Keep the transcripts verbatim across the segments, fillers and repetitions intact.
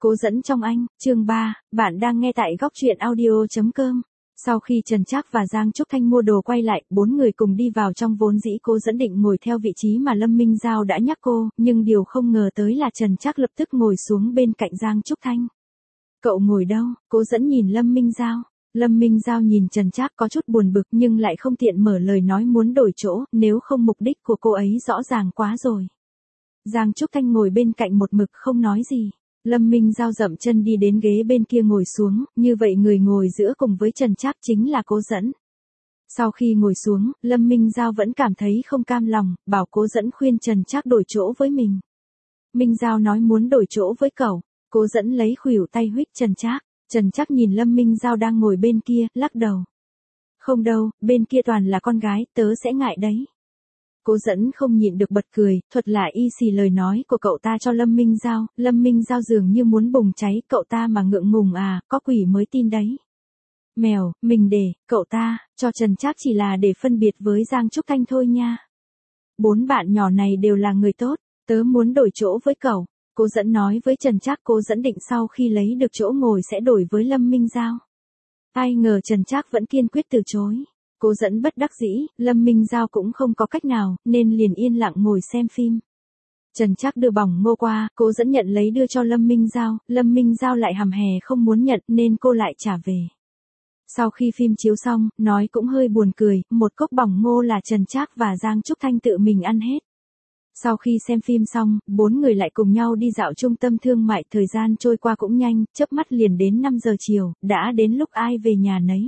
Cố dẫn trong anh, chương ba, bạn đang nghe tại góc truyện audio.com. Sau khi Trần Trác và Giang Trúc Thanh mua đồ quay lại, bốn người cùng đi vào trong, vốn dĩ Cố dẫn định ngồi theo vị trí mà Lâm Minh Giao đã nhắc cô, nhưng điều không ngờ tới là Trần Trác lập tức ngồi xuống bên cạnh Giang Trúc Thanh. Cậu ngồi đâu? Cố dẫn nhìn Lâm Minh Giao. Lâm Minh Giao nhìn Trần Trác có chút buồn bực nhưng lại không tiện mở lời nói muốn đổi chỗ, nếu không mục đích của cô ấy rõ ràng quá rồi. Giang Trúc Thanh ngồi bên cạnh một mực không nói gì. Lâm Minh Giao dậm chân đi đến ghế bên kia ngồi xuống, như vậy người ngồi giữa cùng với Trần Trác chính là Cố dẫn. Sau khi ngồi xuống, Lâm Minh Giao vẫn cảm thấy không cam lòng, bảo Cố dẫn khuyên Trần Trác đổi chỗ với mình. Minh Giao nói muốn đổi chỗ với cậu. Cố dẫn lấy khuỷu tay huých Trần Trác. Trần Trác nhìn Lâm Minh Giao đang ngồi bên kia, lắc đầu. Không đâu, bên kia toàn là con gái, tớ sẽ ngại đấy. Cố dẫn không nhịn được bật cười, thuật lại y xì lời nói của cậu ta cho Lâm Minh Giao. Lâm Minh Giao dường như muốn bùng cháy, cậu ta mà ngượng ngùng à, có quỷ mới tin đấy. Mèo, mình để, cậu ta, cho Trần Trác chỉ là để phân biệt với Giang Trúc Thanh thôi nha. Bốn bạn nhỏ này đều là người tốt, tớ muốn đổi chỗ với cậu. Cố dẫn nói với Trần Trác. Cố dẫn định sau khi lấy được chỗ ngồi sẽ đổi với Lâm Minh Giao. Ai ngờ Trần Trác vẫn kiên quyết từ chối. Cố dẫn bất đắc dĩ, Lâm Minh Giao cũng không có cách nào, nên liền yên lặng ngồi xem phim. Trần Trác đưa bỏng ngô qua, Cố dẫn nhận lấy đưa cho Lâm Minh Giao, Lâm Minh Giao lại hầm hè không muốn nhận nên cô lại trả về. Sau khi phim chiếu xong, nói cũng hơi buồn cười, một cốc bỏng ngô là Trần Trác và Giang Trúc Thanh tự mình ăn hết. Sau khi xem phim xong, bốn người lại cùng nhau đi dạo trung tâm thương mại, thời gian trôi qua cũng nhanh, chớp mắt liền đến năm giờ chiều, đã đến lúc ai về nhà nấy.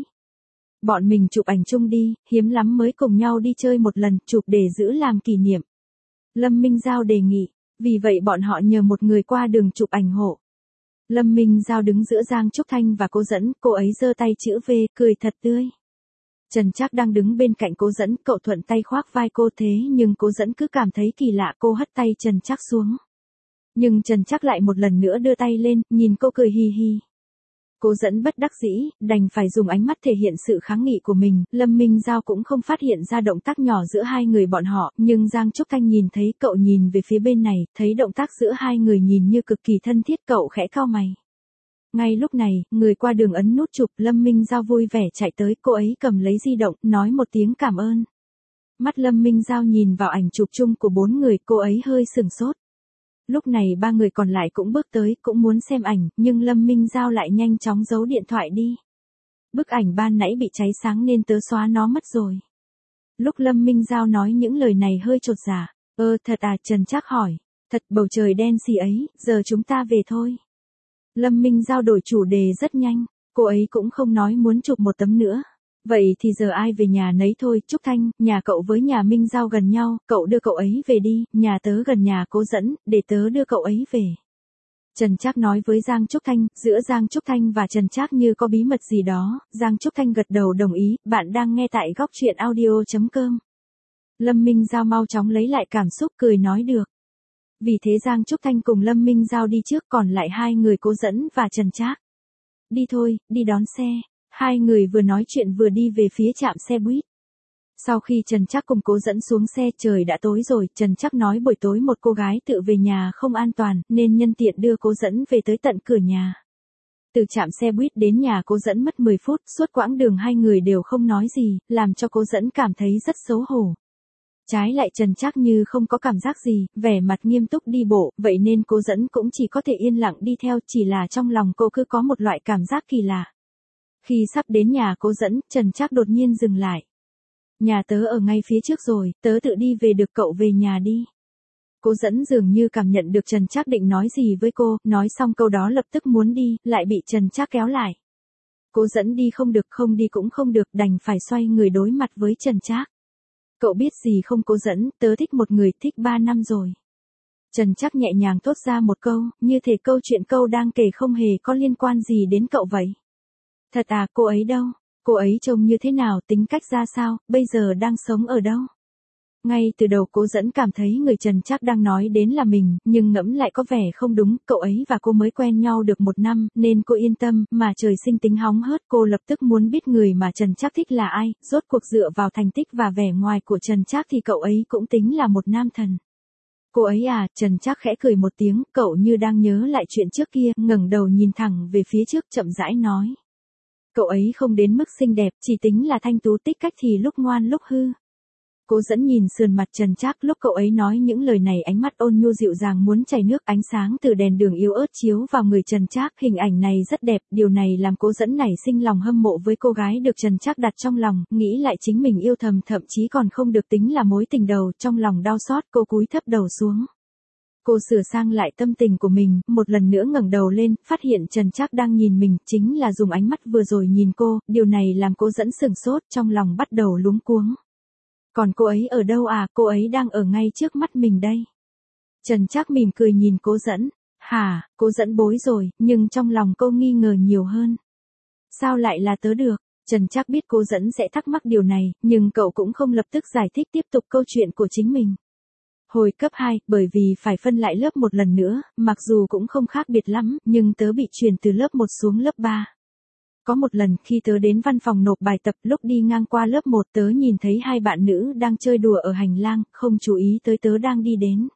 Bọn mình chụp ảnh chung đi, hiếm lắm mới cùng nhau đi chơi một lần, chụp để giữ làm kỷ niệm. Lâm Minh Giao đề nghị, vì vậy bọn họ nhờ một người qua đường chụp ảnh hộ. Lâm Minh Giao đứng giữa Giang Trúc Thanh và Cố dẫn, cô ấy giơ tay chữ V, cười thật tươi. Trần Trác đang đứng bên cạnh Cố dẫn, cậu thuận tay khoác vai cô, thế nhưng Cố dẫn cứ cảm thấy kỳ lạ, cô hất tay Trần Trác xuống. Nhưng Trần Trác lại một lần nữa đưa tay lên, nhìn cô cười hi hi. Cố dẫn bất đắc dĩ, đành phải dùng ánh mắt thể hiện sự kháng nghị của mình. Lâm Minh Giao cũng không phát hiện ra động tác nhỏ giữa hai người bọn họ, nhưng Giang Trúc Thanh nhìn thấy, cậu nhìn về phía bên này, thấy động tác giữa hai người nhìn như cực kỳ thân thiết, cậu khẽ cau mày. Ngay lúc này, người qua đường ấn nút chụp, Lâm Minh Giao vui vẻ chạy tới, cô ấy cầm lấy di động, nói một tiếng cảm ơn. Mắt Lâm Minh Giao nhìn vào ảnh chụp chung của bốn người, cô ấy hơi sửng sốt. Lúc này ba người còn lại cũng bước tới, cũng muốn xem ảnh, nhưng Lâm Minh Giao lại nhanh chóng giấu điện thoại đi. Bức ảnh ban nãy bị cháy sáng nên tớ xóa nó mất rồi. Lúc Lâm Minh Giao nói những lời này hơi chột dạ. Ơ thật à? Trần Trác hỏi. Thật, bầu trời đen xì ấy, giờ chúng ta về thôi. Lâm Minh Giao đổi chủ đề rất nhanh, cô ấy cũng không nói muốn chụp một tấm nữa. Vậy thì giờ ai về nhà nấy thôi. Trúc Thanh, nhà cậu với nhà Minh Giao gần nhau, cậu đưa cậu ấy về đi, nhà tớ gần nhà Cố dẫn, để tớ đưa cậu ấy về. Trần Trác nói với Giang Trúc Thanh, giữa Giang Trúc Thanh và Trần Trác như có bí mật gì đó. Giang Trúc Thanh gật đầu đồng ý, bạn đang nghe tại góc truyện audio.com. Lâm Minh Giao mau chóng lấy lại cảm xúc, cười nói được. Vì thế Giang Trúc Thanh cùng Lâm Minh Giao đi trước, còn lại hai người Cố dẫn và Trần Trác. Đi thôi, đi đón xe. Hai người vừa nói chuyện vừa đi về phía trạm xe buýt. Sau khi Trần Trác cùng Cố dẫn xuống xe, trời đã tối rồi, Trần Trác nói buổi tối một cô gái tự về nhà không an toàn, nên nhân tiện đưa Cố dẫn về tới tận cửa nhà. Từ trạm xe buýt đến nhà Cố dẫn mất mười phút, suốt quãng đường hai người đều không nói gì, làm cho Cố dẫn cảm thấy rất xấu hổ. Trái lại Trần Trác như không có cảm giác gì, vẻ mặt nghiêm túc đi bộ, vậy nên Cố dẫn cũng chỉ có thể yên lặng đi theo, chỉ là trong lòng cô cứ có một loại cảm giác kỳ lạ. Khi sắp đến nhà Cố dẫn, Trần Trác đột nhiên dừng lại. Nhà tớ ở ngay phía trước rồi, tớ tự đi về được, cậu về nhà đi. Cố dẫn dường như cảm nhận được Trần Trác định nói gì với cô, nói xong câu đó lập tức muốn đi, lại bị Trần Trác kéo lại. Cố dẫn đi không được, không đi cũng không được, đành phải xoay người đối mặt với Trần Trác. Cậu biết gì không Cố dẫn, tớ thích một người, thích ba năm rồi. Trần Trác nhẹ nhàng thốt ra một câu, như thể câu chuyện câu đang kể không hề có liên quan gì đến cậu vậy. Thật à? Cô ấy đâu? Cô ấy trông như thế nào, tính cách ra sao, bây giờ đang sống ở đâu? Ngay từ đầu Cố dẫn cảm thấy người Trần Trác đang nói đến là mình, nhưng ngẫm lại có vẻ không đúng, cậu ấy và cô mới quen nhau được một năm, nên cô yên tâm, mà trời sinh tính hóng hớt, cô lập tức muốn biết người mà Trần Trác thích là ai, rốt cuộc dựa vào thành tích và vẻ ngoài của Trần Trác thì cậu ấy cũng tính là một nam thần. Cô ấy à, Trần Trác khẽ cười một tiếng, cậu như đang nhớ lại chuyện trước kia, ngẩng đầu nhìn thẳng về phía trước chậm rãi nói. Cậu ấy không đến mức xinh đẹp, chỉ tính là thanh tú tích cách thì lúc ngoan lúc hư. Cố Dẫn nhìn sườn mặt Trần Trác, lúc cậu ấy nói những lời này ánh mắt ôn nhu dịu dàng muốn chảy nước, ánh sáng từ đèn đường yếu ớt chiếu vào người Trần Trác, hình ảnh này rất đẹp, điều này làm Cố Dẫn nảy sinh lòng hâm mộ với cô gái được Trần Trác đặt trong lòng, nghĩ lại chính mình yêu thầm thậm chí còn không được tính là mối tình đầu, trong lòng đau xót, cô cúi thấp đầu xuống. Cô sửa sang lại tâm tình của mình, một lần nữa ngẩng đầu lên, phát hiện Trần Trác đang nhìn mình, chính là dùng ánh mắt vừa rồi nhìn cô, điều này làm Cố Dẫn sửng sốt, trong lòng bắt đầu luống cuống. Còn cô ấy ở đâu à, cô ấy đang ở ngay trước mắt mình đây. Trần Trác mỉm cười nhìn Cố Dẫn. Hả, Cố Dẫn bối rồi, nhưng trong lòng cô nghi ngờ nhiều hơn. Sao lại là tớ được? Trần Trác biết Cố Dẫn sẽ thắc mắc điều này, nhưng cậu cũng không lập tức giải thích tiếp tục câu chuyện của chính mình. Hồi cấp hai, bởi vì phải phân lại lớp một lần nữa, mặc dù cũng không khác biệt lắm, nhưng tớ bị chuyển từ lớp một xuống lớp ba. Có một lần khi tớ đến văn phòng nộp bài tập, lúc đi ngang qua lớp một tớ nhìn thấy hai bạn nữ đang chơi đùa ở hành lang, không chú ý tới tớ đang đi đến.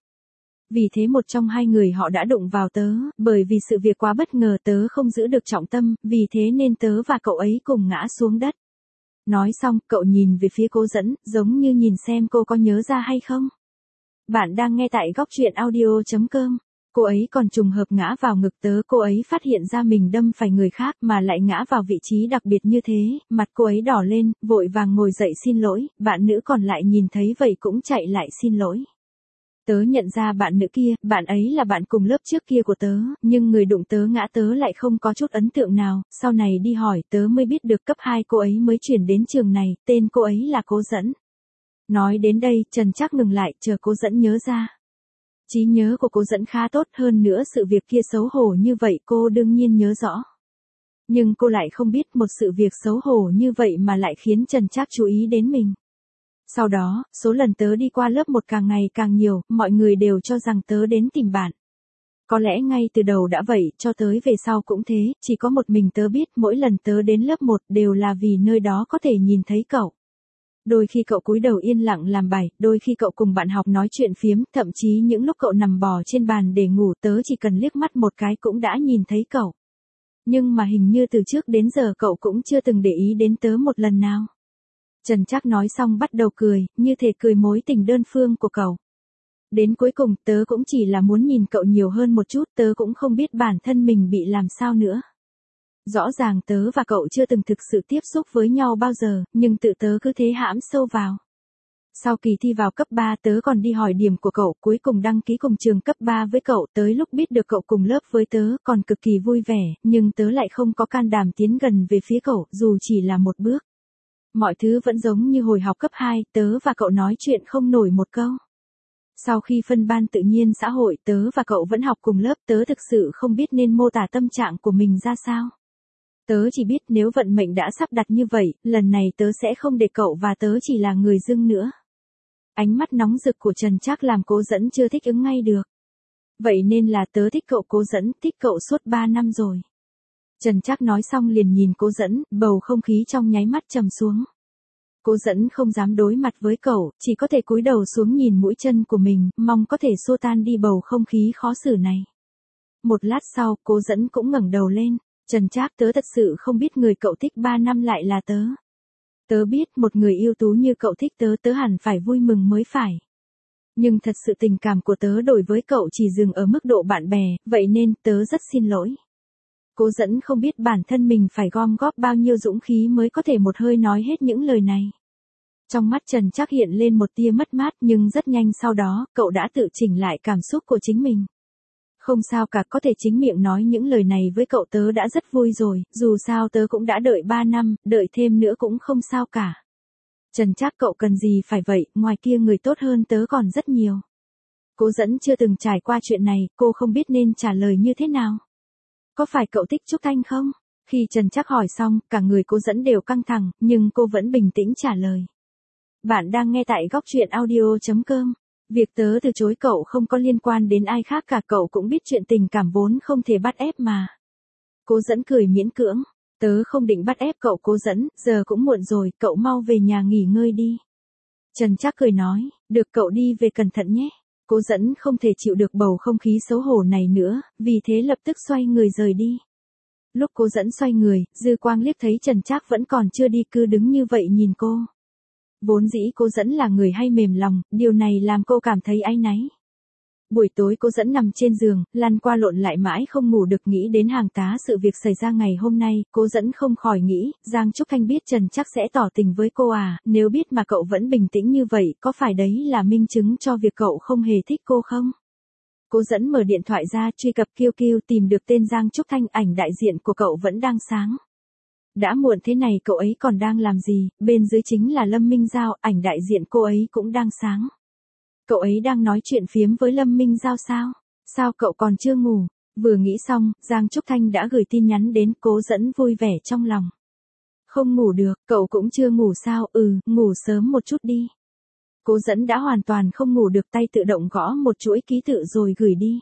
Vì thế một trong hai người họ đã đụng vào tớ, bởi vì sự việc quá bất ngờ tớ không giữ được trọng tâm, vì thế nên tớ và cậu ấy cùng ngã xuống đất. Nói xong, cậu nhìn về phía Cố Dẫn, giống như nhìn xem cô có nhớ ra hay không. Bạn đang nghe tại góc truyện audio chấm com. Cô ấy còn trùng hợp ngã vào ngực tớ, cô ấy phát hiện ra mình đâm phải người khác mà lại ngã vào vị trí đặc biệt như thế, mặt cô ấy đỏ lên, vội vàng ngồi dậy xin lỗi, bạn nữ còn lại nhìn thấy vậy cũng chạy lại xin lỗi. Tớ nhận ra bạn nữ kia, bạn ấy là bạn cùng lớp trước kia của tớ, nhưng người đụng tớ ngã tớ lại không có chút ấn tượng nào, sau này đi hỏi tớ mới biết được cấp hai cô ấy mới chuyển đến trường này, tên cô ấy là Cố Dẫn. Nói đến đây, Trần Trác ngừng lại, chờ Cố Dẫn nhớ ra. Trí nhớ của Cố Dẫn khá tốt, hơn nữa sự việc kia xấu hổ như vậy cô đương nhiên nhớ rõ. Nhưng cô lại không biết một sự việc xấu hổ như vậy mà lại khiến Trần Trác chú ý đến mình. Sau đó, số lần tớ đi qua lớp một càng ngày càng nhiều, mọi người đều cho rằng tớ đến tìm bạn. Có lẽ ngay từ đầu đã vậy, cho tới về sau cũng thế, chỉ có một mình tớ biết mỗi lần tớ đến lớp một đều là vì nơi đó có thể nhìn thấy cậu. Đôi khi cậu cúi đầu yên lặng làm bài, đôi khi cậu cùng bạn học nói chuyện phiếm, thậm chí những lúc cậu nằm bò trên bàn để ngủ tớ chỉ cần liếc mắt một cái cũng đã nhìn thấy cậu. Nhưng mà hình như từ trước đến giờ cậu cũng chưa từng để ý đến tớ một lần nào. Trần Trác nói xong bắt đầu cười, như thể cười mối tình đơn phương của cậu. Đến cuối cùng tớ cũng chỉ là muốn nhìn cậu nhiều hơn một chút, tớ cũng không biết bản thân mình bị làm sao nữa. Rõ ràng tớ và cậu chưa từng thực sự tiếp xúc với nhau bao giờ, nhưng tự tớ cứ thế hãm sâu vào. Sau kỳ thi vào cấp ba tớ còn đi hỏi điểm của cậu, cuối cùng đăng ký cùng trường cấp ba với cậu, tới lúc biết được cậu cùng lớp với tớ còn cực kỳ vui vẻ, nhưng tớ lại không có can đảm tiến gần về phía cậu, dù chỉ là một bước. Mọi thứ vẫn giống như hồi học cấp hai, tớ và cậu nói chuyện không nổi một câu. Sau khi phân ban tự nhiên xã hội tớ và cậu vẫn học cùng lớp, tớ thực sự không biết nên mô tả tâm trạng của mình ra sao. Tớ chỉ biết nếu vận mệnh đã sắp đặt như vậy, lần này tớ sẽ không để cậu và tớ chỉ là người dưng nữa. Ánh mắt nóng rực của Trần Trác làm Cố Dẫn chưa thích ứng ngay được. Vậy nên là tớ thích cậu Cố Dẫn, thích cậu suốt ba năm rồi. Trần Trác nói xong liền nhìn Cố Dẫn, bầu không khí trong nháy mắt trầm xuống. Cố Dẫn không dám đối mặt với cậu, chỉ có thể cúi đầu xuống nhìn mũi chân của mình, mong có thể xua tan đi bầu không khí khó xử này. Một lát sau, Cố Dẫn cũng ngẩng đầu lên. Trần Trác, tớ thật sự không biết người cậu thích ba năm lại là tớ. Tớ biết một người ưu tú như cậu thích tớ, tớ hẳn phải vui mừng mới phải. Nhưng thật sự tình cảm của tớ đối với cậu chỉ dừng ở mức độ bạn bè, vậy nên tớ rất xin lỗi. Cố Dẫn không biết bản thân mình phải gom góp bao nhiêu dũng khí mới có thể một hơi nói hết những lời này. Trong mắt Trần Trác hiện lên một tia mất mát, nhưng rất nhanh sau đó, cậu đã tự chỉnh lại cảm xúc của chính mình. Không sao cả, có thể chính miệng nói những lời này với cậu tớ đã rất vui rồi, dù sao tớ cũng đã đợi ba năm, đợi thêm nữa cũng không sao cả. Trần Trác, cậu cần gì phải vậy, ngoài kia người tốt hơn tớ còn rất nhiều. Cố Dẫn chưa từng trải qua chuyện này, cô không biết nên trả lời như thế nào. Có phải cậu thích Trúc Thanh không? Khi Trần Trác hỏi xong, cả người Cố Dẫn đều căng thẳng, nhưng cô vẫn bình tĩnh trả lời. Bạn đang nghe tại góc truyện audio chấm com. Việc tớ từ chối cậu không có liên quan đến ai khác cả, cậu cũng biết chuyện tình cảm vốn không thể bắt ép mà. Cố Dẫn cười miễn cưỡng. Tớ không định bắt ép cậu Cố Dẫn, giờ cũng muộn rồi, cậu mau về nhà nghỉ ngơi đi. Trần Trác cười nói, được, cậu đi về cẩn thận nhé. Cố Dẫn không thể chịu được bầu không khí xấu hổ này nữa, vì thế lập tức xoay người rời đi. Lúc Cố Dẫn xoay người, dư quang liếc thấy Trần Trác vẫn còn chưa đi cứ đứng như vậy nhìn cô. Vốn dĩ Cố Dẫn là người hay mềm lòng, điều này làm cô cảm thấy áy náy. Buổi tối Cố Dẫn nằm trên giường, lăn qua lộn lại mãi không ngủ được, nghĩ đến hàng tá sự việc xảy ra ngày hôm nay, Cố Dẫn không khỏi nghĩ, Giang Trúc Thanh biết Trần Trác sẽ tỏ tình với cô à, nếu biết mà cậu vẫn bình tĩnh như vậy, có phải đấy là minh chứng cho việc cậu không hề thích cô không? Cố Dẫn mở điện thoại ra truy cập Q Q tìm được tên Giang Trúc Thanh, ảnh đại diện của cậu vẫn đang sáng. Đã muộn thế này cậu ấy còn đang làm gì, bên dưới chính là Lâm Minh Giao, ảnh đại diện cô ấy cũng đang sáng. Cậu ấy đang nói chuyện phiếm với Lâm Minh Giao sao? Sao cậu còn chưa ngủ? Vừa nghĩ xong, Giang Trúc Thanh đã gửi tin nhắn đến. Cố Dẫn vui vẻ trong lòng. Không ngủ được, cậu cũng chưa ngủ sao? Ừ, ngủ sớm một chút đi. Cố Dẫn đã hoàn toàn không ngủ được, tay tự động gõ một chuỗi ký tự rồi gửi đi.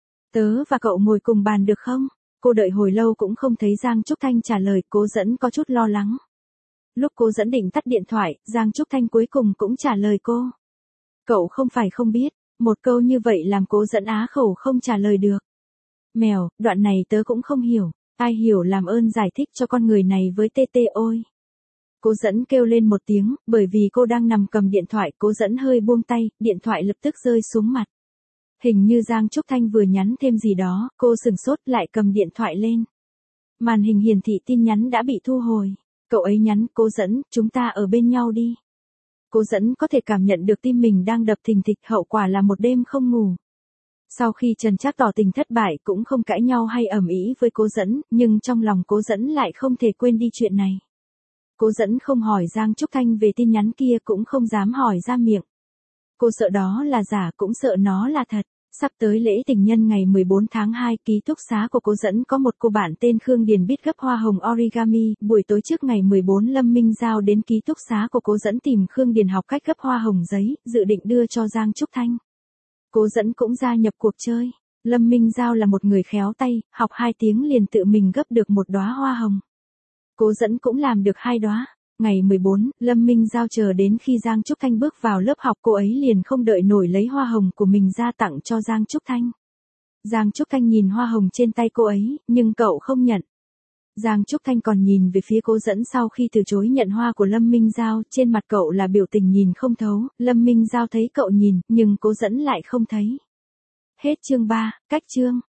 Tớ và cậu ngồi cùng bàn được không? Cô đợi hồi lâu cũng không thấy Giang Trúc Thanh trả lời, Cố Dẫn có chút lo lắng. Lúc Cố Dẫn định tắt điện thoại, Giang Trúc Thanh cuối cùng cũng trả lời cô. Cậu không phải không biết, một câu như vậy làm Cố Dẫn á khẩu không trả lời được. Mèo, đoạn này tớ cũng không hiểu, ai hiểu làm ơn giải thích cho con người này với tê tê ôi. Cố Dẫn kêu lên một tiếng, bởi vì cô đang nằm cầm điện thoại, Cố Dẫn hơi buông tay, điện thoại lập tức rơi xuống mặt. Hình như Giang Trúc Thanh vừa nhắn thêm gì đó, cô sửng sốt lại cầm điện thoại lên. Màn hình hiển thị tin nhắn đã bị thu hồi. Cậu ấy nhắn, Cố Dẫn, chúng ta ở bên nhau đi. Cố Dẫn có thể cảm nhận được tim mình đang đập thình thịch, hậu quả là một đêm không ngủ. Sau khi Trần Trác tỏ tình thất bại cũng không cãi nhau hay ầm ĩ với Cố Dẫn, nhưng trong lòng Cố Dẫn lại không thể quên đi chuyện này. Cố Dẫn không hỏi Giang Trúc Thanh về tin nhắn kia, cũng không dám hỏi ra miệng. Cô sợ đó là giả, cũng sợ nó là thật. Sắp tới lễ tình nhân ngày mười bốn tháng hai, ký túc xá của Cố Dẫn có một cô bạn tên Khương Điền biết gấp hoa hồng origami. Buổi tối trước ngày mười bốn, Lâm Minh Giao đến ký túc xá của Cố Dẫn tìm Khương Điền học cách gấp hoa hồng giấy, dự định đưa cho Giang Trúc Thanh. Cố Dẫn cũng gia nhập cuộc chơi. Lâm Minh Giao là một người khéo tay, học hai tiếng liền tự mình gấp được một đóa hoa hồng. Cố Dẫn cũng làm được hai đóa. Ngày mười bốn, Lâm Minh Giao chờ đến khi Giang Trúc Thanh bước vào lớp học, cô ấy liền không đợi nổi lấy hoa hồng của mình ra tặng cho Giang Trúc Thanh. Giang Trúc Thanh nhìn hoa hồng trên tay cô ấy, nhưng cậu không nhận. Giang Trúc Thanh còn nhìn về phía Cố Dẫn sau khi từ chối nhận hoa của Lâm Minh Giao, trên mặt cậu là biểu tình nhìn không thấu. Lâm Minh Giao thấy cậu nhìn, nhưng Cố Dẫn lại không thấy. Hết chương ba, cách chương.